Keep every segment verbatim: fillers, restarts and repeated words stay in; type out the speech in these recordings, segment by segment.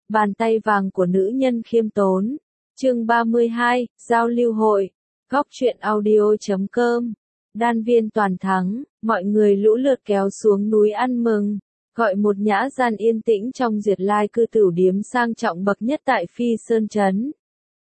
Bàn tay vàng của nữ nhân khiêm tốn. Chương ba mươi hai, Giao lưu hội. Góc truyện audio chấm com. Đan viên toàn thắng, mọi người lũ lượt kéo xuống núi ăn mừng, gọi một nhã gian yên tĩnh trong Duyệt Lai cư tửu điếm sang trọng bậc nhất tại Phi Sơn Trấn.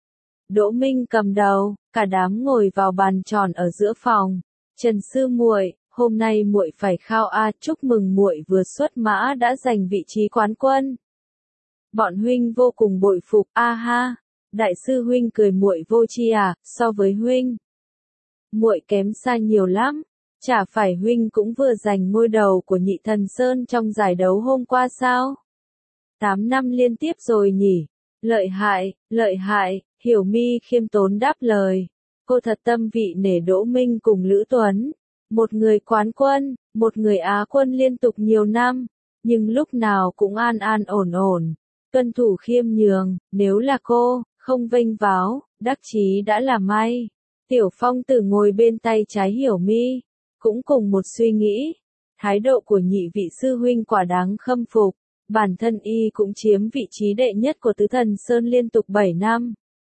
Đỗ Minh cầm đầu, cả đám ngồi vào bàn tròn ở giữa phòng. Trần sư muội, hôm nay muội phải khao a, chúc mừng muội vừa xuất mã đã giành vị trí quán quân. Bọn huynh vô cùng bội phục, a ha. Đại sư huynh cười, muội vô tri à, so với huynh, muội kém xa nhiều lắm. Chả phải huynh cũng vừa giành ngôi đầu của Nhị Thần Sơn trong giải đấu hôm qua sao? Tám năm liên tiếp rồi nhỉ? Lợi hại, lợi hại. Hiểu Mi khiêm tốn đáp lời. Cô thật tâm vị nể Đỗ Minh cùng Lữ Tuấn. Một người quán quân, một người Á quân liên tục nhiều năm, nhưng lúc nào cũng an an ổn ổn, tuân thủ khiêm nhường. Nếu là cô, không vênh váo, đắc chí đã là may. Tiểu Phong Tử ngồi bên tay trái Hiểu Mi, cũng cùng một suy nghĩ. Thái độ của nhị vị sư huynh quả đáng khâm phục. Bản thân y cũng chiếm vị trí đệ nhất của Tứ Thần Sơn liên tục bảy năm.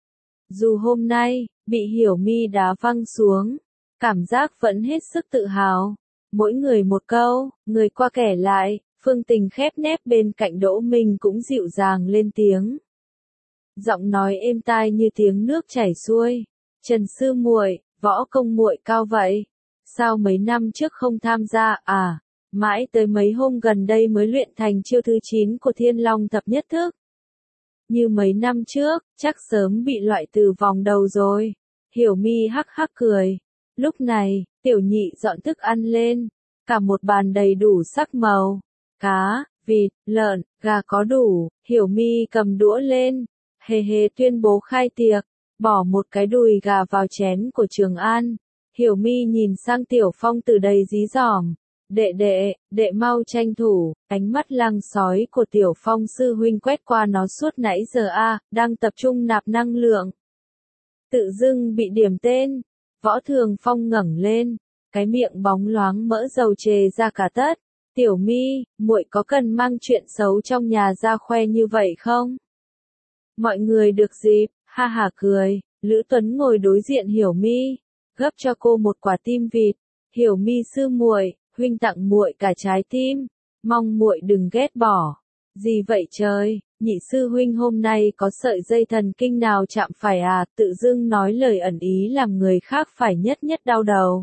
Dù hôm nay, bị Hiểu Mi đá văng xuống, cảm giác vẫn hết sức tự hào. Mỗi người một câu, người qua kể lại, Phương Tình khép nép bên cạnh Đỗ Minh cũng dịu dàng lên tiếng. Giọng nói êm tai như tiếng nước chảy xuôi. Trần sư muội, võ công muội cao vậy, sao mấy năm trước không tham gia à? Mãi tới mấy hôm gần đây mới luyện thành chiêu thứ chín của Thiên Long thập nhất thức. Như mấy năm trước, chắc sớm bị loại từ vòng đầu rồi. Hiểu Mi hắc hắc cười. Lúc này, tiểu nhị dọn thức ăn lên, cả một bàn đầy đủ sắc màu. Cá, vịt, lợn, gà có đủ. Hiểu Mi cầm đũa lên, hề hề tuyên bố khai tiệc, bỏ một cái đùi gà vào chén của Trường An. Hiểu Mi nhìn sang Tiểu Phong Tử đầy dí dỏm. Đệ đệ, đệ mau tranh thủ. Ánh mắt lăng sói của Tiểu Phong sư huynh quét qua nó suốt nãy giờ a, đang tập trung nạp năng lượng. Tự dưng bị điểm tên. Võ Thường Phong ngẩng lên, cái miệng bóng loáng mỡ dầu trề ra cả tất. Tiểu Mi, muội có cần mang chuyện xấu trong nhà ra khoe như vậy không? Mọi người được dịp, ha hả cười. Lữ Tuấn ngồi đối diện Hiểu Mi, gấp cho cô một quả tim vịt. Hiểu Mi sư muội, huynh tặng muội cả trái tim, mong muội đừng ghét bỏ. Gì vậy trời, nhị sư huynh hôm nay có sợi dây thần kinh nào chạm phải à? Tự dưng nói lời ẩn ý làm người khác phải nhất nhất đau đầu.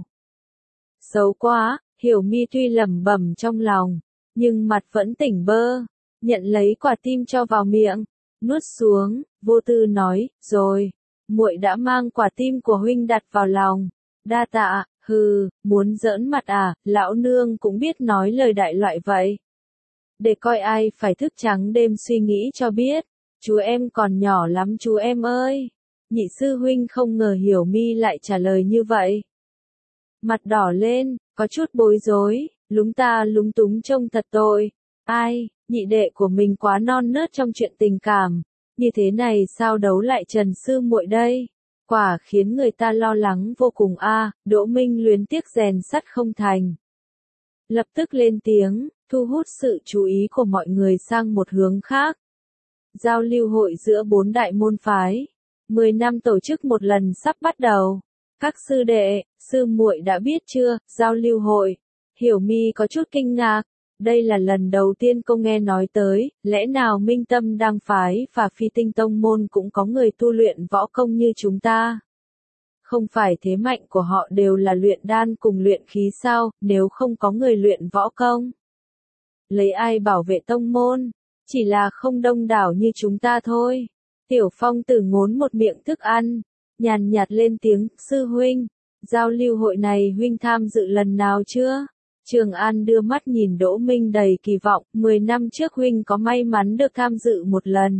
Xấu quá. Hiểu Mi tuy lẩm bẩm trong lòng, nhưng mặt vẫn tỉnh bơ, nhận lấy quả tim cho vào miệng, nuốt xuống, vô tư nói, rồi, muội đã mang quả tim của huynh đặt vào lòng. Đa tạ. Hừ, muốn giỡn mặt à? Lão nương cũng biết nói lời đại loại vậy. Để coi ai phải thức trắng đêm suy nghĩ cho biết. Chú em còn nhỏ lắm chú em ơi. Nhị sư huynh không ngờ Hiểu Mi lại trả lời như vậy. Mặt đỏ lên, có chút bối rối, lúng ta lúng túng trông thật tội. Ai, nhị đệ của mình quá non nớt trong chuyện tình cảm. Như thế này sao đấu lại Trần sư muội đây? Quả khiến người ta lo lắng vô cùng a. À, Đỗ Minh luyến tiếc rèn sắt không thành. Lập tức lên tiếng, thu hút sự chú ý của mọi người sang một hướng khác. Giao lưu hội giữa bốn đại môn phái. Mười năm tổ chức một lần sắp bắt đầu. Các sư đệ, sư muội đã biết chưa, giao lưu hội. Hiểu Mi có chút kinh ngạc. Đây là lần đầu tiên cô nghe nói tới, lẽ nào Minh Tâm Đăng phái và Phi Tinh Tông môn cũng có người tu luyện võ công như chúng ta? Không phải thế mạnh của họ đều là luyện đan cùng luyện khí sao, nếu không có người luyện võ công? Lấy ai bảo vệ tông môn? Chỉ là không đông đảo như chúng ta thôi. Tiểu Phong Tử ngốn một miệng thức ăn, nhàn nhạt lên tiếng, sư huynh, giao lưu hội này huynh tham dự lần nào chưa? Trường An đưa mắt nhìn Đỗ Minh đầy kỳ vọng, mười năm trước huynh có may mắn được tham dự một lần.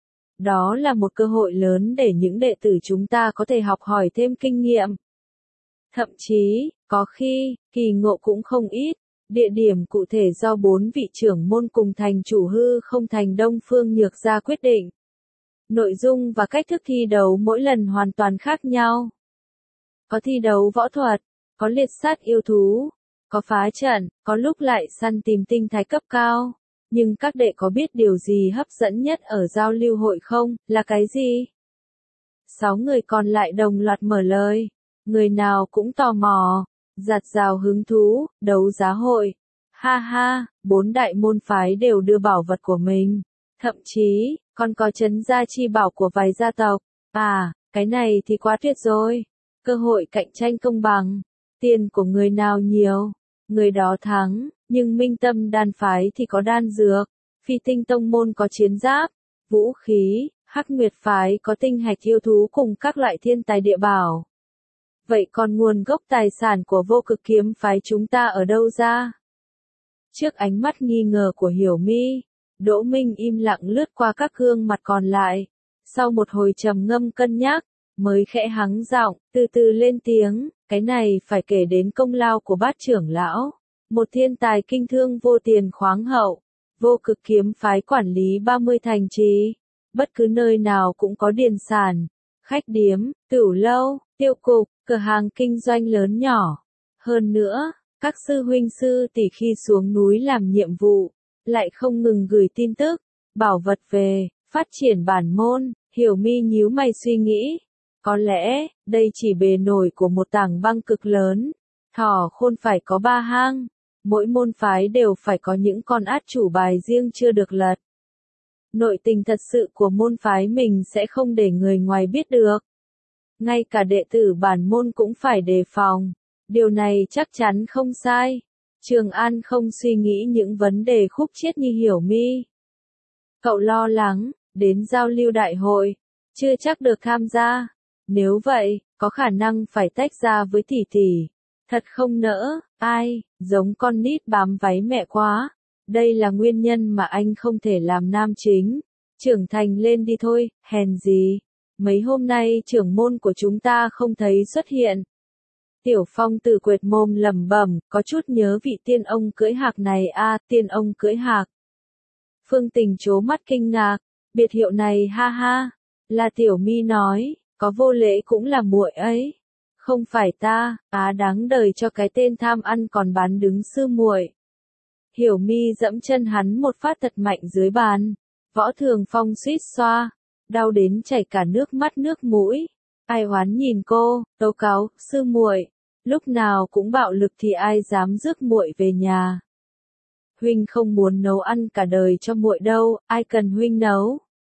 Đó là một cơ hội lớn để những đệ tử chúng ta có thể học hỏi thêm kinh nghiệm. Thậm chí, có khi, kỳ ngộ cũng không ít. Địa điểm cụ thể do bốn vị trưởng môn cùng thành chủ Hư Không Thành Đông Phương Nhược Gia quyết định. Nội dung và cách thức thi đấu mỗi lần hoàn toàn khác nhau. Có thi đấu võ thuật, có liệt sát yêu thú, có phá trận, có lúc lại săn tìm tinh thái cấp cao. Nhưng các đệ có biết điều gì hấp dẫn nhất ở giao lưu hội không, là cái gì? Sáu người còn lại đồng loạt mở lời. Người nào cũng tò mò, giạt rào hứng thú, đấu giá hội. Ha ha, bốn đại môn phái đều đưa bảo vật của mình. Thậm chí, còn có trấn gia chi bảo của vài gia tộc. À, cái này thì quá tuyệt rồi. Cơ hội cạnh tranh công bằng. Tiền của người nào nhiều, người đó thắng. Nhưng Minh Tâm đan phái thì có đan dược. Phi Tinh tông môn có chiến giáp, vũ khí. Hắc Nguyệt phái có tinh hạch yêu thú cùng các loại thiên tài địa bảo. Vậy còn nguồn gốc tài sản của Vô Cực kiếm phái chúng ta ở đâu ra? Trước ánh mắt nghi ngờ của Hiểu Mi, Đỗ Minh im lặng lướt qua các gương mặt còn lại. Sau một hồi trầm ngâm cân nhắc, mới khẽ hắng giọng, từ từ lên tiếng, cái này phải kể đến công lao của Bát trưởng lão. Một thiên tài kinh thương vô tiền khoáng hậu, Vô Cực kiếm phái quản lý ba mươi thành trì. Bất cứ nơi nào cũng có điền sản, khách điếm, tửu lâu, tiêu cục, cửa hàng kinh doanh lớn nhỏ. Hơn nữa, các sư huynh sư tỷ khi xuống núi làm nhiệm vụ, lại không ngừng gửi tin tức, bảo vật về, phát triển bản môn. Hiểu Mi nhíu mày suy nghĩ. Có lẽ, đây chỉ bề nổi của một tảng băng cực lớn. Thỏ khôn phải có ba hang. Mỗi môn phái đều phải có những con át chủ bài riêng chưa được lật. Nội tình thật sự của môn phái mình sẽ không để người ngoài biết được. Ngay cả đệ tử bản môn cũng phải đề phòng. Điều này chắc chắn không sai. Trường An không suy nghĩ những vấn đề khúc chiết như Hiểu Mi. Cậu lo lắng, đến giao lưu đại hội, chưa chắc được tham gia. Nếu vậy, có khả năng phải tách ra với tỷ tỷ. Thật không nỡ, ai, giống con nít bám váy mẹ quá. Đây là nguyên nhân mà anh không thể làm nam chính. Trưởng thành lên đi thôi, hèn gì. Mấy hôm nay trưởng môn của chúng ta không thấy xuất hiện. Tiểu Phong từ quệt mồm lẩm bẩm, có chút nhớ vị tiên ông cưỡi hạc này a, à, tiên ông cưỡi hạc. Phương Tình trố mắt kinh ngạc, biệt hiệu này ha ha, là Tiểu Mi nói, có vô lễ cũng là muội ấy. Không phải ta, á đáng đời cho cái tên tham ăn còn bán đứng sư muội. Hiểu Mi dẫm chân hắn một phát thật mạnh dưới bàn. Võ Thường Phong suýt xoa, đau đến chảy cả nước mắt nước mũi. Ai oán nhìn cô, tố cáo, sư muội, lúc nào cũng bạo lực thì ai dám rước muội về nhà. Huynh không muốn nấu ăn cả đời cho muội đâu, ai cần huynh nấu.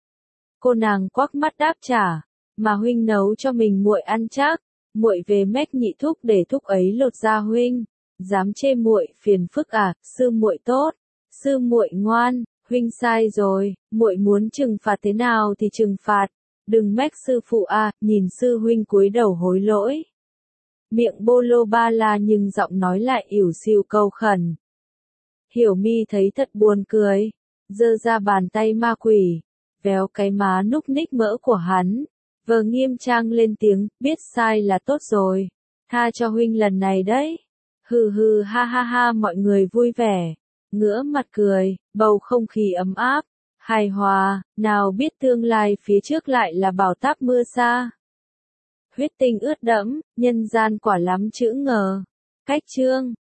Cô nàng quắc mắt đáp trả, mà huynh nấu cho mình muội ăn chắc, muội về mách nhị thúc để thúc ấy lột da huynh. Dám chê muội phiền phức à, sư muội tốt, sư muội ngoan, huynh sai rồi, muội muốn trừng phạt thế nào thì trừng phạt, đừng mách sư phụ à, nhìn sư huynh cúi đầu hối lỗi. Miệng bô lô ba la nhưng giọng nói lại ỉu xìu câu khẩn. Hiểu Mi thấy thật buồn cười, giơ ra bàn tay ma quỷ, véo cái má núc ních mỡ của hắn, vờ nghiêm trang lên tiếng, biết sai là tốt rồi, tha cho huynh lần này đấy. Hừ hừ ha ha ha, mọi người vui vẻ, ngửa mặt cười, bầu không khí ấm áp, hài hòa, nào biết tương lai phía trước lại là bão táp mưa sa. Huyết tinh ướt đẫm, nhân gian quả lắm chữ ngờ. Cách chương